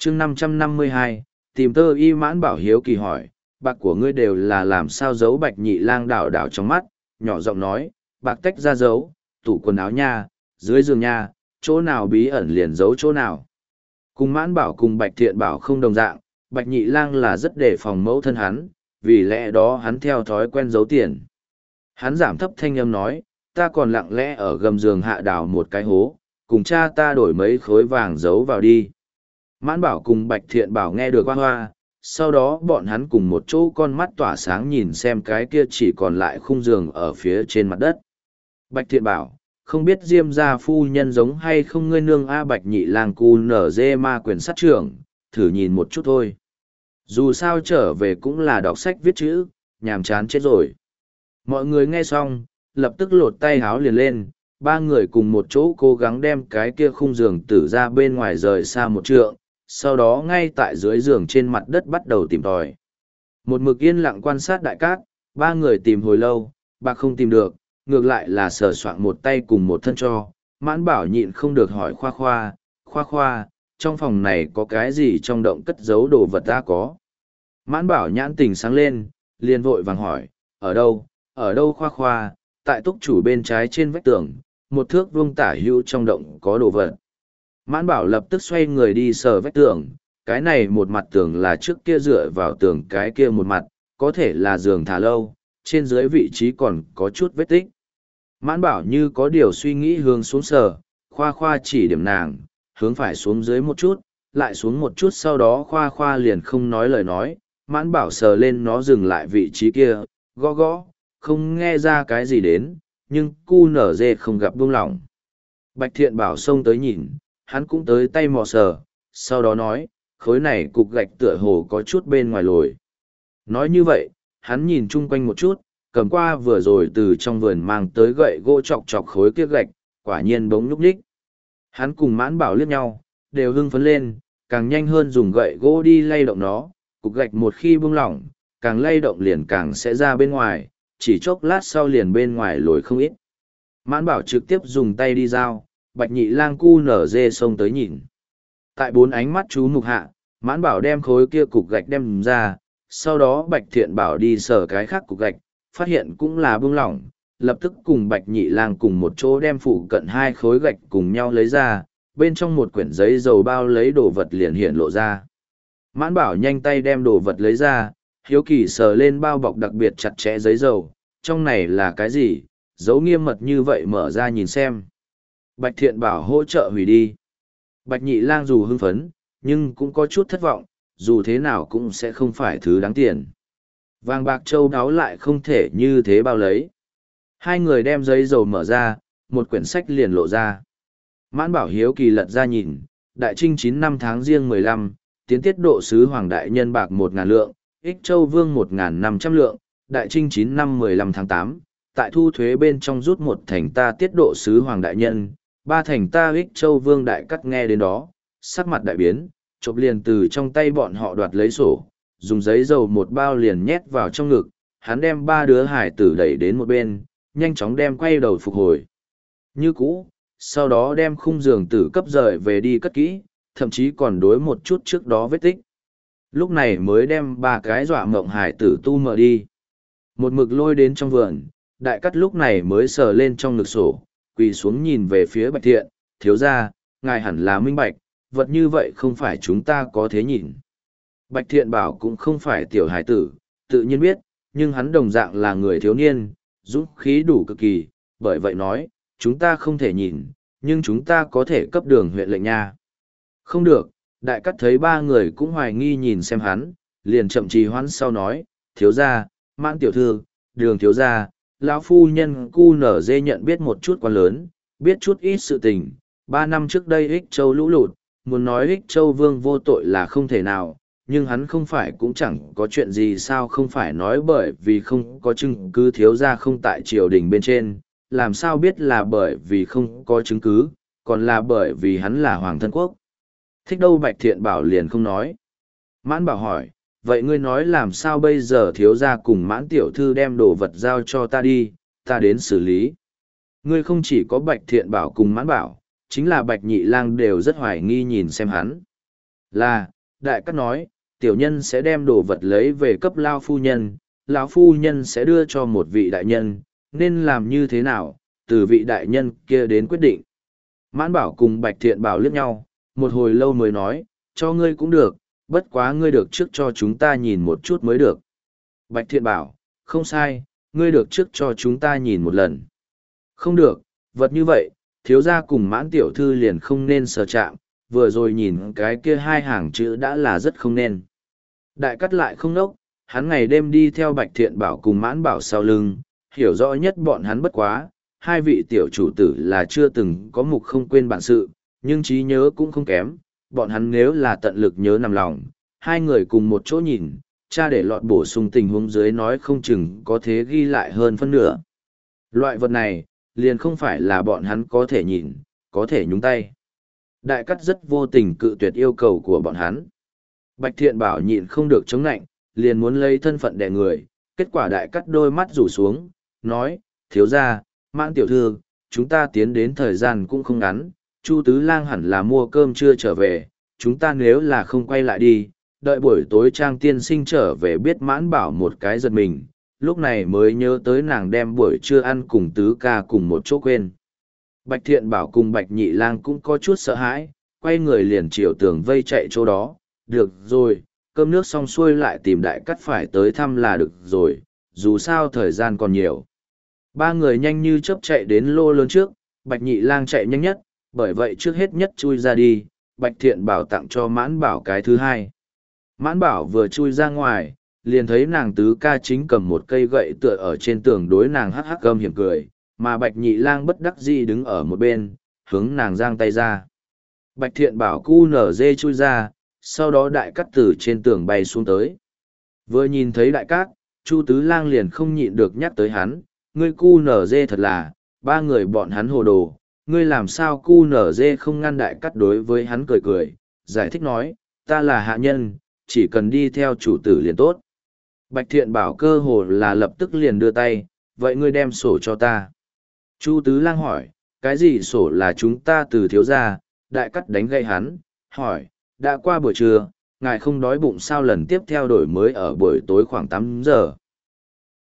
chương 552, tìm tơ y. Mãn Bảo hiếu kỳ hỏi, bạc của ngươi đều là làm sao giấu? Bạch Nhị Lang đảo đảo trong mắt, nhỏ giọng nói, bạc tách ra giấu, tủ quần áo nha, dưới giường nha, chỗ nào bí ẩn liền giấu chỗ nào. Cùng Mãn Bảo cùng Bạch Thiện Bảo không đồng dạng, Bạch Nhị Lang là rất đề phòng mẫu thân hắn, vì lẽ đó hắn theo thói quen giấu tiền. Hắn giảm thấp thanh âm nói, ta còn lặng lẽ ở gầm giường hạ đào một cái hố, cùng cha ta đổi mấy khối vàng giấu vào đi. Mãn Bảo cùng Bạch Thiện Bảo nghe được hoa hoa, sau đó bọn hắn cùng một chỗ con mắt tỏa sáng nhìn xem cái kia chỉ còn lại khung giường ở phía trên mặt đất. Bạch Thiện Bảo, không biết Diêm gia phu nhân giống hay không, ngươi nương A. Bạch Nhị Lang cu nở dê ma quyền sát trưởng, thử nhìn một chút thôi. Dù sao trở về cũng là đọc sách viết chữ, nhàm chán chết rồi. Mọi người nghe xong, lập tức lột tay háo liền lên, ba người cùng một chỗ cố gắng đem cái kia khung giường tử ra bên ngoài rời xa một trượng, sau đó ngay tại dưới giường trên mặt đất bắt đầu tìm tòi. Một mực yên lặng quan sát đại cát, ba người tìm hồi lâu, bạc không tìm được, ngược lại là sờ soạng một tay cùng một thân cho. Mãn Bảo nhịn không được hỏi khoa khoa, trong phòng này có cái gì trong động cất giấu đồ vật ta có. Mãn Bảo nhãn tình sáng lên, liền vội vàng hỏi, ở đâu khoa khoa, tại túc chủ bên trái trên vách tường, một thước vuông tả hữu trong động có đồ vật. Mãn Bảo lập tức xoay người đi sờ vách tường, cái này một mặt tường là trước kia dựa vào tường, cái kia một mặt, có thể là giường thả lâu, trên dưới vị trí còn có chút vết tích. Mãn Bảo như có điều suy nghĩ hướng xuống sờ, khoa khoa chỉ điểm nàng, hướng phải xuống dưới một chút, lại xuống một chút, sau đó khoa khoa liền không nói lời nói. Mãn Bảo sờ lên nó dừng lại vị trí kia, gõ gõ, không nghe ra cái gì đến, nhưng cu nở dê không gặp buông lỏng. Bạch Thiện Bảo xông tới nhìn, hắn cũng tới tay mò sờ, sau đó nói, khối này cục gạch tựa hồ có chút bên ngoài lồi. Nói như vậy, hắn nhìn chung quanh một chút, cầm qua vừa rồi từ trong vườn mang tới gậy gỗ chọc chọc khối kia gạch, quả nhiên bỗng nhúc nhích. Hắn cùng Mãn Bảo liếc nhau, đều hưng phấn lên, càng nhanh hơn dùng gậy gỗ đi lay động nó, cục gạch một khi buông lỏng, càng lay động liền càng sẽ ra bên ngoài, chỉ chốc lát sau liền bên ngoài lồi không ít. Mãn Bảo trực tiếp dùng tay đi dao, Bạch Nhị Lang cu nở dê xông tới nhìn. Tại bốn ánh mắt chú mục hạ, Mãn Bảo đem khối kia cục gạch đem ra, sau đó Bạch Thiện Bảo đi sờ cái khác cục gạch, phát hiện cũng là buông lỏng, lập tức cùng Bạch Nhị Lang cùng một chỗ đem phụ cận hai khối gạch cùng nhau lấy ra, bên trong một quyển giấy dầu bao lấy đồ vật liền hiện lộ ra. Mãn Bảo nhanh tay đem đồ vật lấy ra, hiếu kỳ sờ lên bao bọc đặc biệt chặt chẽ giấy dầu, trong này là cái gì, giấu nghiêm mật như vậy, mở ra nhìn xem. Bạch Thiện Bảo hỗ trợ hủy đi. Bạch Nhị Lang dù hưng phấn, nhưng cũng có chút thất vọng, dù thế nào cũng sẽ không phải thứ đáng tiền. Vàng bạc châu đáo lại không thể như thế bao lấy. Hai người đem giấy dầu mở ra, một quyển sách liền lộ ra. Mãn Bảo hiếu kỳ lật ra nhìn, Đại Trinh 9 năm tháng Giêng 15, tiến tiết độ sứ Hoàng Đại Nhân bạc 1.000 lượng, Ích Châu Vương 1.500 lượng, Đại Trinh 9 năm 15 tháng 8, tại thu thuế bên trong rút 1 thành ta tiết độ sứ Hoàng Đại Nhân, 3 thành ta Ích Châu Vương Đại Cắt. Nghe đến đó, sắc mặt đại biến, chộp liền từ trong tay bọn họ đoạt lấy sổ, dùng giấy dầu một bao liền nhét vào trong ngực, hắn đem 3 đứa hải tử đẩy đến một bên, nhanh chóng đem quay đầu phục hồi như cũ, sau đó đem khung giường tử cấp rời về đi cất kỹ, thậm chí còn đối một chút trước đó vết tích. Lúc này mới đem 3 cái dọa mộng hải tử tu mở đi. Một mực lôi đến trong vườn, Đại Cắt lúc này mới sờ lên trong ngực sổ, quỳ xuống nhìn về phía Bạch Thiện, thiếu gia, ngài hẳn là minh bạch, vật như vậy không phải chúng ta có thế nhìn. Bạch Thiện Bảo cũng không phải tiểu hải tử, tự nhiên biết, nhưng hắn đồng dạng là người thiếu niên, dũng khí đủ cực kỳ, bởi vậy nói, chúng ta không thể nhìn, nhưng chúng ta có thể cấp đường huyện lệnh nha. Không được, Đại Cắt thấy 3 người cũng hoài nghi nhìn xem hắn, liền chậm trì hoãn sau nói, thiếu gia, Mãn tiểu thư, Đường thiếu gia, lão phu nhân cu nở dê nhận biết một chút quan lớn, biết chút ít sự tình. 3 năm trước đây Ích Châu lũ lụt, muốn nói Ích Châu Vương vô tội là không thể nào, nhưng hắn không phải cũng chẳng có chuyện gì sao, không phải nói bởi vì không có chứng cứ thiếu gia không tại triều đình bên trên, làm sao biết là bởi vì không có chứng cứ, còn là bởi vì hắn là hoàng thân quốc. Thích đâu. Bạch Thiện Bảo liền không nói. Mãn Bảo hỏi, vậy ngươi nói làm sao bây giờ? Thiếu gia cùng Mãn tiểu thư đem đồ vật giao cho ta đi, ta đến xử lý. Ngươi không chỉ có Bạch Thiện Bảo cùng Mãn Bảo, chính là Bạch Nhị Lang đều rất hoài nghi nhìn xem hắn. Là, Đại cát nói, tiểu nhân sẽ đem đồ vật lấy về cấp lao phu nhân, lão phu nhân sẽ đưa cho một vị đại nhân, nên làm như thế nào, từ vị đại nhân kia đến quyết định. Mãn Bảo cùng Bạch Thiện Bảo liếc nhau, một hồi lâu mới nói, cho ngươi cũng được, bất quá ngươi được trước cho chúng ta nhìn một chút mới được. Bạch Thiện Bảo, không sai, ngươi được trước cho chúng ta nhìn một lần. Không được, vật như vậy, thiếu gia cùng Mãn tiểu thư liền không nên sờ chạm, vừa rồi nhìn cái kia hai hàng chữ đã là rất không nên. Đại cắt lại không nốc, hắn ngày đêm đi theo Bạch Thiện Bảo cùng Mãn Bảo sau lưng, hiểu rõ nhất bọn hắn bất quá, hai vị tiểu chủ tử là chưa từng có mục không quên bản sự, nhưng trí nhớ cũng không kém, bọn hắn nếu là tận lực nhớ nằm lòng, hai người cùng một chỗ nhìn, cha để lọt bổ sung tình huống dưới nói không chừng có thế ghi lại hơn phân nửa. Loại vật này, liền không phải là bọn hắn có thể nhìn, có thể nhúng tay. Đại cắt rất vô tình cự tuyệt yêu cầu của bọn hắn. Bạch Thiện Bảo nhịn không được chống nạnh, liền muốn lấy thân phận đè người, kết quả đại cắt đôi mắt rủ xuống, nói, thiếu gia, Mãn tiểu thư, chúng ta tiến đến thời gian cũng không ngắn, Chu Tứ Lang hẳn là mua cơm chưa trở về, chúng ta nếu là không quay lại đi, đợi buổi tối Trang tiên sinh trở về biết Mãn Bảo một cái giật mình, lúc này mới nhớ tới nàng đem buổi trưa ăn cùng Tứ ca cùng một chỗ quên. Bạch Thiện Bảo cùng Bạch Nhị Lang cũng có chút sợ hãi, quay người liền chiều tường vây chạy chỗ đó, được rồi, cơm nước xong xuôi lại tìm đại cắt phải tới thăm là được rồi, dù sao thời gian còn nhiều. Ba người nhanh như chớp chạy đến lô lớn trước, Bạch Nhị Lang chạy nhanh nhất, bởi vậy trước hết nhất chui ra đi, Bạch Thiện Bảo tặng cho Mãn Bảo cái thứ hai. Mãn Bảo vừa chui ra ngoài, liền thấy nàng Tứ ca chính cầm một cây gậy tựa ở trên tường đối nàng hắc hắc gầm hiểm cười, mà Bạch Nhị Lang bất đắc dĩ đứng ở một bên, hướng nàng giang tay ra. Bạch Thiện Bảo cu nở dê chui ra, sau đó đại cát từ trên tường bay xuống tới. Vừa nhìn thấy đại cát, Chu Tứ Lang liền không nhịn được nhắc tới hắn, ngươi cu nở dê thật là, ba người bọn hắn hồ đồ, ngươi làm sao cu nở dê không ngăn đại cát đối với hắn cười cười, giải thích nói, ta là hạ nhân, chỉ cần đi theo chủ tử liền tốt. Bạch Thiện Bảo cơ hồ là lập tức liền đưa tay, vậy ngươi đem sổ cho ta. Chu Tứ Lang hỏi, cái gì sổ là chúng ta từ thiếu gia, đại cát đánh gậy hắn, hỏi, đã qua buổi trưa, ngài không đói bụng sao lần tiếp theo đổi mới ở buổi tối khoảng 8 giờ.